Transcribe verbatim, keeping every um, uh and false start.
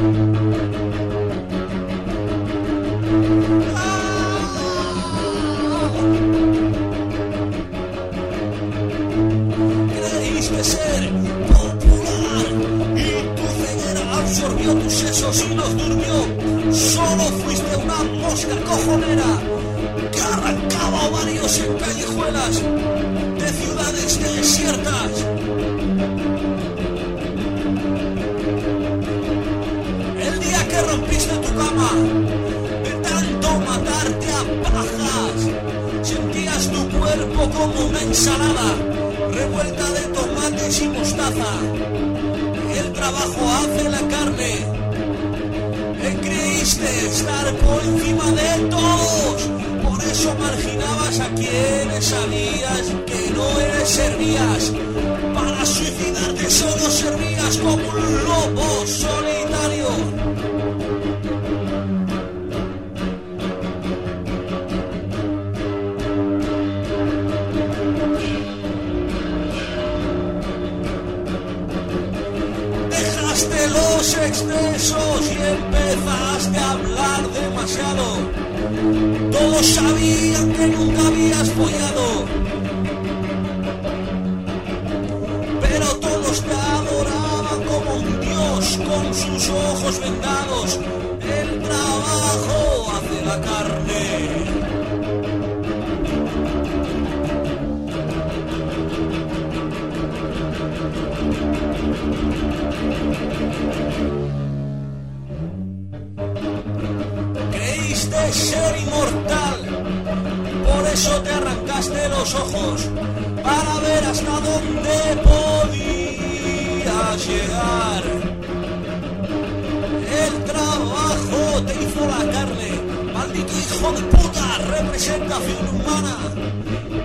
Creíste ser popular y tu ceguera absorbió tus sesos y los durmió. Solo fuiste una mosca cojonera que arrancaba ovarios en callejuelas de ciudades desiertas. El día que rompiste tu cama, de tanto matarte a pajas, sentías tu cuerpo como una ensalada revuelta de tomates y mostaza. El trabajo hace la carne. Creíste estar por encima de todos, por eso marginabas a quienes sabías que no eres servías. Para suicidarte solo servías como un lobo solitario. Dejaste los excesos y empezaste a hablar demasiado. Todos sabían que nunca habías follado, pero todos te adoraban como un dios con sus ojos vendados. El trabajo hace la carne. Creíste ser inmortal, por eso te arrancaste los ojos, para ver hasta dónde podías llegar. El trabajo te hizo la carne, maldito hijo de puta, representación humana.